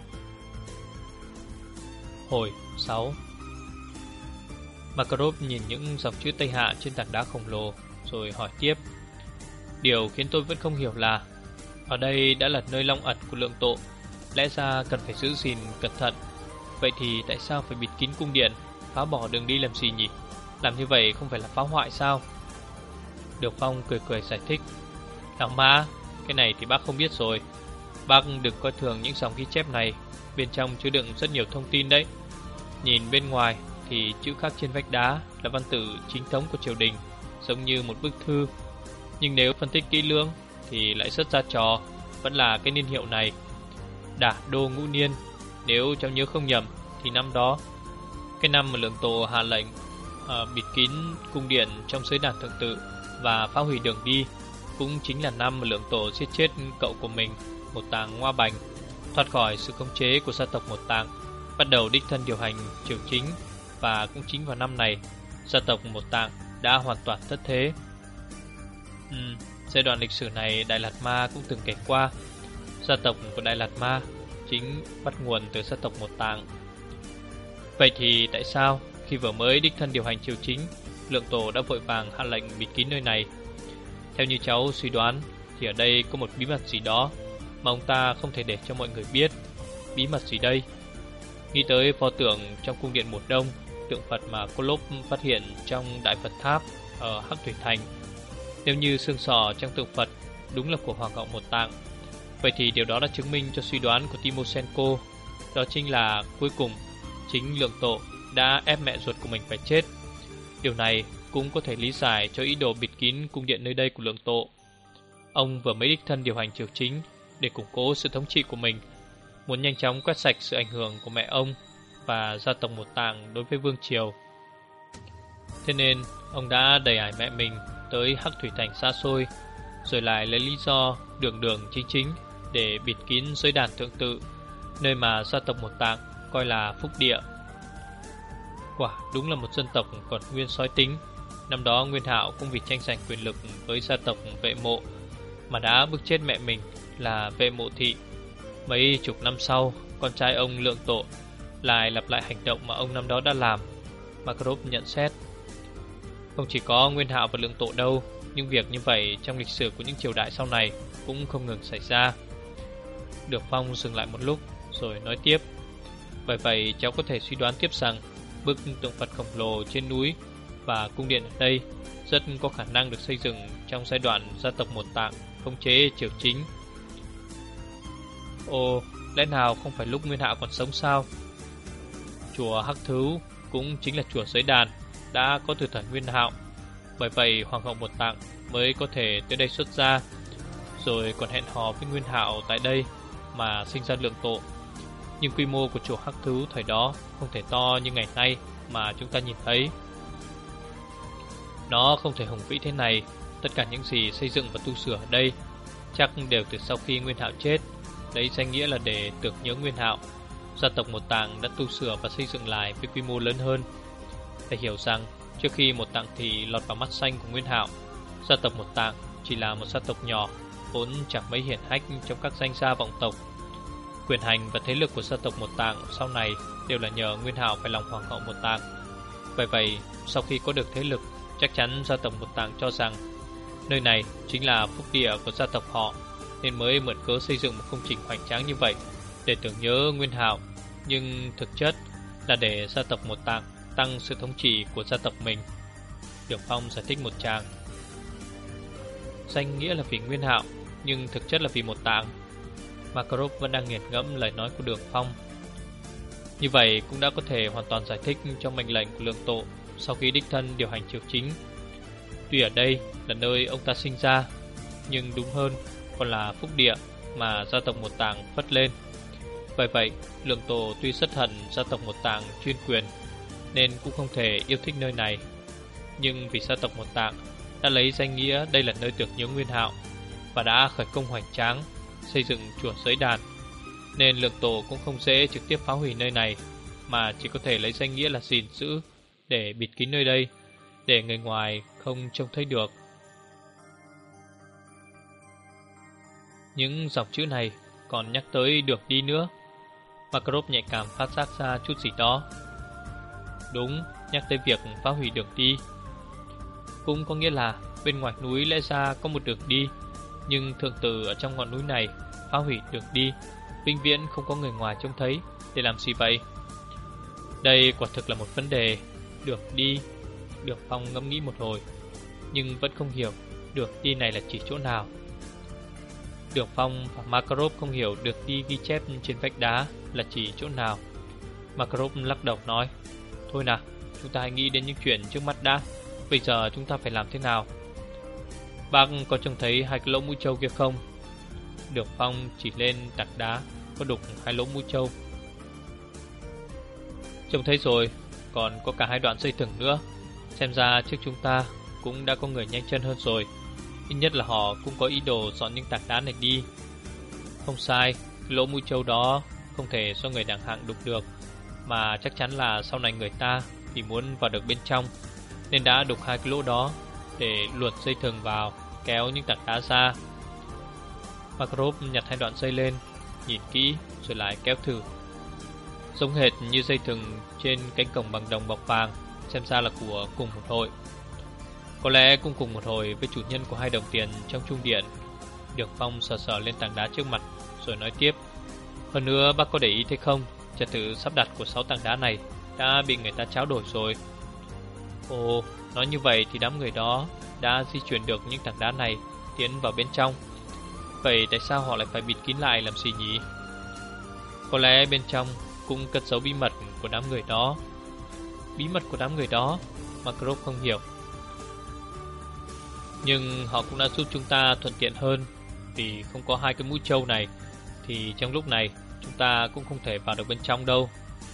Hồi 6. Makarov nhìn những dòng chữ Tây Hạ trên tảng đá khổng lồ rồi hỏi tiếp. Điều khiến tôi vẫn không hiểu là ở đây đã là nơi long ẩn của Lượng Tộ, lẽ ra cần phải giữ gìn cẩn thận. Vậy thì tại sao phải bịt kín cung điện, phá bỏ đường đi làm gì nhỉ? Làm như vậy không phải là phá hoại sao? Đường Phong cười cười giải thích. Lão Mã, cái này thì bác không biết rồi. Bác đừng coi thường những dòng ghi chép này, bên trong chứa đựng rất nhiều thông tin đấy. Nhìn bên ngoài thì chữ khắc trên vách đá là văn tự chính thống của triều đình, giống như một bức thư. Nhưng nếu phân tích kỹ lưỡng thì lại rất ra trò, vẫn là cái niên hiệu này, Đả Đô Ngũ Niên. Nếu cháu nhớ không nhầm thì năm đó, cái năm mà Lượng Tổ hạ lệnh bịt kín cung điện trong giới đàn thượng tự và phá hủy đường đi, cũng chính là năm mà Lượng Tổ giết chết cậu của mình, Một Tạng Ngoa Bành, thoát khỏi sự khống chế của gia tộc Một Tạng, bắt đầu đích thân điều hành triều chính. Và cũng chính vào năm này, gia tộc Một Tạng đã hoàn toàn thất thế. Giai đoạn lịch sử này Đại Lạt Ma cũng từng kể qua. Gia tộc của Đại Lạt Ma chính bắt nguồn từ gia tộc Một Tạng. Vậy thì tại sao khi vừa mới đích thân điều hành triều chính, Lượng Tổ đã vội vàng hạ lệnh bịt kín nơi này? Theo như cháu suy đoán thì ở đây có một bí mật gì đó mà ông ta không thể để cho mọi người biết. Bí mật gì đây? Nghĩ tới pho tượng trong cung điện Một Đông, tượng Phật mà Kolov phát hiện trong Đại Phật Tháp ở Hắc Thủy Thành. Nếu như xương sọ trong tượng Phật đúng là của Hoàng hậu Một Tạng, Vậy thì điều đó đã chứng minh cho suy đoán của Timoshenko, đó chính là cuối cùng chính Lượng Tổ đã ép mẹ ruột của mình phải chết. Điều này cũng có thể lý giải cho ý đồ bịt kín cung điện nơi đây của Lượng Tổ. Ông vừa mới đích thân điều hành triều chính để củng cố sự thống trị của mình, muốn nhanh chóng quét sạch sự ảnh hưởng của mẹ ông và gia tộc Một Tạng đối với vương triều. Thế nên ông đã đẩy ải mẹ mình tới Hắc Thủy Thành xa xôi, rồi lại lấy lý do đường đường chính chính để bịt kín giới đàn thượng tự, nơi mà gia tộc Một Tạng coi là phúc địa. Quả đúng là một dân tộc còn nguyên sói tính. Năm đó Nguyên Hạo cũng vì tranh giành quyền lực với gia tộc Vệ Mộ mà đã bức chết mẹ mình là Vệ Mộ Thị. Mấy chục năm sau, con trai ông Lượng Tổ lại lặp lại hành động mà ông năm đó đã làm. Makarov nhận xét, không chỉ có Nguyên Hạo và Lượng Tổ đâu, những việc như vậy trong lịch sử của những triều đại sau này cũng không ngừng xảy ra. Được Phong dừng lại một lúc rồi nói tiếp, bởi vậy cháu có thể suy đoán tiếp rằng bức tượng Phật khổng lồ trên núi và cung điện ở đây rất có khả năng được xây dựng trong giai đoạn gia tộc Một Tạng khống chế triều chính. Ồ, lẽ nào không phải lúc Nguyên Hạo còn sống sao? Chùa Hắc Thứu cũng chính là chùa giới đàn đã có từ thời Nguyên Hạo, bởi vậy Hoàng hậu Một Tạng mới có thể tới đây xuất gia, rồi còn hẹn hò với Nguyên Hạo tại đây mà sinh ra Lượng Tổ. Nhưng quy mô của chùa Hắc Thứu thời đó không thể to như ngày nay mà chúng ta nhìn thấy. Nó không thể hùng vĩ thế này. Tất cả những gì xây dựng và tu sửa ở đây chắc đều từ sau khi Nguyên Hạo chết, lấy danh nghĩa là để tưởng nhớ Nguyên Hạo. Gia tộc Một Tạng đã tu sửa và xây dựng lại với quy mô lớn hơn. Phải hiểu rằng trước khi Một Tạng thì lọt vào mắt xanh của Nguyên Hạo, gia tộc Một Tạng chỉ là một gia tộc nhỏ, vốn chẳng mấy hiển hách trong các danh gia vọng tộc. Quyền hành và thế lực của gia tộc Một Tạng sau này đều là nhờ Nguyên Hạo phải lòng Hoàng hậu Một Tạng. Bởi vậy, sau khi có được thế lực, chắc chắn gia tộc Một Tạng cho rằng nơi này chính là phúc địa của gia tộc họ, nên mới mượn cớ xây dựng một công trình hoành tráng như vậy để tưởng nhớ Nguyên Hạo. Nhưng thực chất là để gia tộc Một Tạng tăng sự thống trị của gia tộc mình. Đường Phong giải thích một tràng. Danh nghĩa là vì Nguyên Hạo, nhưng thực chất là vì Một Tạng. Makarov vẫn đang nghiền ngẫm lời nói của Đường Phong. Như vậy cũng đã có thể hoàn toàn giải thích cho mệnh lệnh của Lượng Tổ sau khi đích thân điều hành triều chính. Tuy ở đây là nơi ông ta sinh ra, nhưng đúng hơn còn là phúc địa mà gia tộc Một Tạng phất lên. Bởi vậy, Lượng Tổ tuy rất hận gia tộc Một Tạng chuyên quyền, nên cũng không thể yêu thích nơi này. Nhưng vì gia tộc Một Tạng đã lấy danh nghĩa đây là nơi tưởng nhớ Nguyên Hạo và đã khởi công hoành tráng xây dựng chùa giới đàn, nên Lượng Tổ cũng không dễ trực tiếp phá hủy nơi này, mà chỉ có thể lấy danh nghĩa là gìn giữ để bịt kín nơi đây, để người ngoài không trông thấy được. Những dòng chữ này còn nhắc tới được đi nữa. Makarov nhạy cảm phát giác ra chút gì đó. Đúng, nhắc tới việc phá hủy đường đi. Cũng có nghĩa là bên ngoài núi lẽ ra có một đường đi, nhưng thượng tử ở trong ngọn núi này phá hủy đường đi, vĩnh viễn không có người ngoài trông thấy. Để làm gì vậy? Đây quả thực là một vấn đề. Đường đi. Đường Phong ngẫm nghĩ một hồi, nhưng vẫn không hiểu đường đi này là chỉ chỗ nào. Đường Phong và Makarov không hiểu đường đi ghi chép trên vách đá là chỉ chỗ nào. Makarov lắc đầu nói, thôi nào, chúng ta hãy nghĩ đến những chuyện trước mắt đã. Bây giờ chúng ta phải làm thế nào? Bác có trông thấy hai cái lỗ mũi trâu kia không? Đường Phong chỉ lên tảng đá có đục hai lỗ mũi trâu. Trông thấy rồi, còn có cả hai đoạn dây thừng nữa. Xem ra trước chúng ta cũng đã có người nhanh chân hơn rồi. Ít nhất là họ cũng có ý đồ dọn những tảng đá này đi. Không sai, cái lỗ mũi trâu đó không thể do người đẳng hạng đục được, mà chắc chắn là sau này người ta vì muốn vào được bên trong nên đã đục hai cái lỗ đó để luồn dây thừng vào, kéo những tảng đá ra. Makarov nhặt hai đoạn dây lên, nhìn kỹ rồi lại kéo thử. Giống hệt như dây thừng trên cánh cổng bằng đồng bọc vàng, xem ra là của cùng một hội. Có lẽ cũng cùng một hồi với chủ nhân của hai đồng tiền trong trung điện. Đường Phong sờ sờ lên tảng đá trước mặt rồi nói tiếp, hơn nữa bác có để ý thấy không, trật tự sắp đặt của 6 tảng đá này đã bị người ta tráo đổi rồi. Ồ, nói như vậy thì đám người đó đã di chuyển được những tảng đá này tiến vào bên trong. Vậy tại sao họ lại phải bịt kín lại làm gì nhỉ? Có lẽ bên trong cũng cất giấu bí mật của đám người đó. Bí mật của đám người đó? Makarov không hiểu. Nhưng họ cũng đã giúp chúng ta thuận tiện hơn. Vì không có hai cái mũi trâu này thì trong lúc này chúng ta cũng không thể vào được bên trong đâu.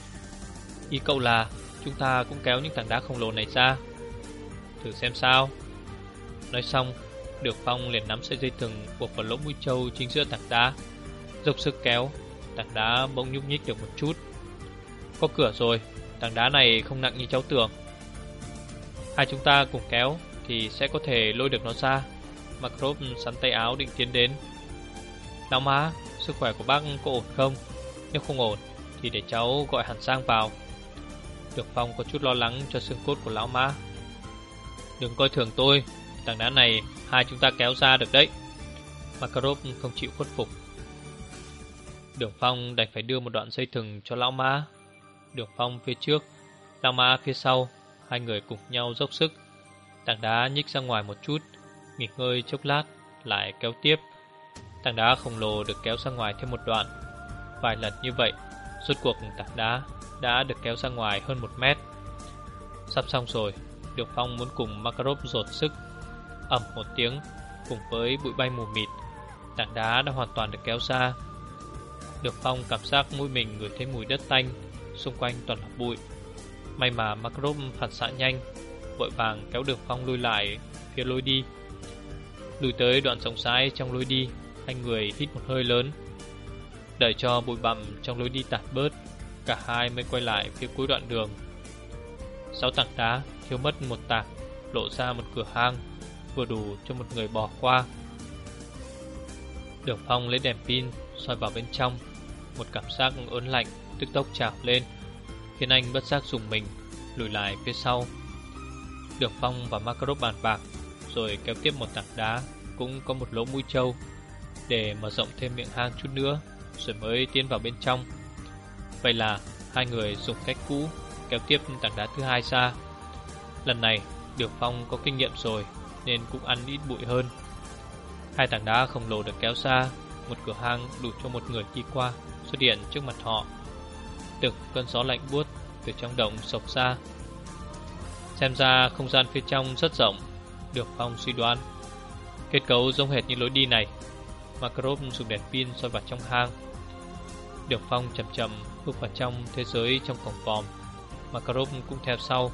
Ý cậu là chúng ta cũng kéo những tảng đá khổng lồ này ra. Thử xem sao. Nói xong, Được Phong liền nắm sợi dây thừng buộc vào lỗ mũi trâu chính giữa tảng đá, dốc sức kéo. Tảng đá bỗng nhúc nhích được một chút. Có cửa rồi, tảng đá này không nặng như cháu tưởng. Hai chúng ta cùng kéo thì sẽ có thể lôi được nó ra. Makarov sắn tay áo định tiến đến. Lão má, sức khỏe của bác có ổn không? Nếu không ổn thì để cháu gọi Hàn Sang vào. Được Phong có chút lo lắng cho xương cốt của lão má. Đừng coi thường tôi, tảng đá này hai chúng ta kéo ra được đấy. Makarov không chịu khuất phục. Đường Phong đành phải đưa một đoạn dây thừng cho lão má. Đường Phong phía trước, lão má phía sau. Hai người cùng nhau dốc sức. Tảng đá nhích ra ngoài một chút, nghỉ ngơi chốc lát, lại kéo tiếp. Tảng đá khổng lồ được kéo ra ngoài thêm một đoạn. Vài lần như vậy, rốt cuộc tảng đá đã được kéo ra ngoài hơn 1 mét. Sắp xong rồi, Đường Phong muốn cùng Makarov dồn sức. Ầm một tiếng, cùng với bụi bay mù mịt, tảng đá đã hoàn toàn được kéo ra. Đường Phong cảm giác mũi mình ngửi thấy mùi đất tanh, xung quanh toàn là bụi. May mà Makarov phản xạ nhanh, vội vàng kéo Đường Phong lùi lại phía lối đi. Lùi tới đoạn rộng rãi trong lối đi, hai người hít một hơi lớn. Đợi cho bụi bặm trong lối đi tản bớt, cả hai mới quay lại phía cuối đoạn đường. 6 tảng đá thiếu mất một tảng, lộ ra một cửa hang vừa đủ cho một người bỏ qua. Đường Phong lấy đèn pin soi vào bên trong. Một cảm giác ớn lạnh tức tốc trào lên, khiến anh bất giác dùng mình lùi lại phía sau. Đường Phong và Makarov bàn bạc, rồi kéo tiếp một tảng đá cũng có một lỗ mũi trâu để mở rộng thêm miệng hang chút nữa, rồi mới tiến vào bên trong. Vậy là hai người dùng cách cũ kéo tiếp tảng đá thứ hai ra. Lần này Đường Phong có kinh nghiệm rồi nên cũng ăn ít bụi hơn. Hai tảng đá khổng lồ được kéo ra, một cửa hang đủ cho một người đi qua xuất hiện trước mặt họ. Từng cơn gió lạnh buốt từ trong động xộc ra. Xem ra không gian phía trong rất rộng, Đường Phong suy đoán. Kết cấu giống hệt như lối đi này. Makarov dùng đèn pin soi vào trong hang. Đường Phong chậm chậm bước vào trong thế giới trong cổng vòm. Makarov cũng theo sau.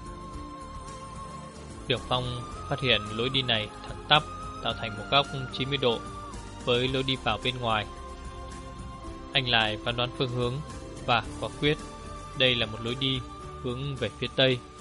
Đường Phong phát hiện lối đi này thẳng tắp, tạo thành một góc 90 độ với lối đi vào bên ngoài. Anh lại phán đoán phương hướng và quả quyết đây là một lối đi hướng về phía tây.